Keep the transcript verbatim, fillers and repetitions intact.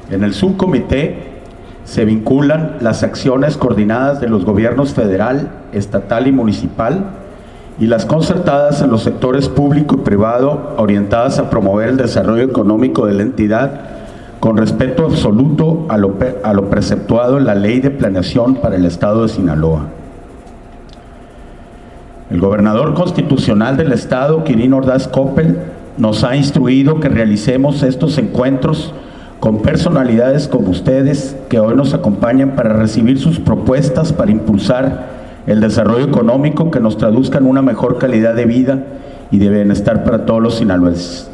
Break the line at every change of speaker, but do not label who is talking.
En el subcomité se vinculan las acciones coordinadas de los gobiernos federal, estatal y municipal y las concertadas en los sectores público y privado orientadas a promover el desarrollo económico de la entidad con respeto absoluto a lo, a lo preceptuado en la Ley de Planeación para el Estado de Sinaloa. El gobernador constitucional del Estado, Quirino Ordaz Coppel, nos ha instruido que realicemos estos encuentros con personalidades como ustedes que hoy nos acompañan para recibir sus propuestas para impulsar el desarrollo económico que nos traduzca en una mejor calidad de vida y de bienestar para todos los sinaloenses.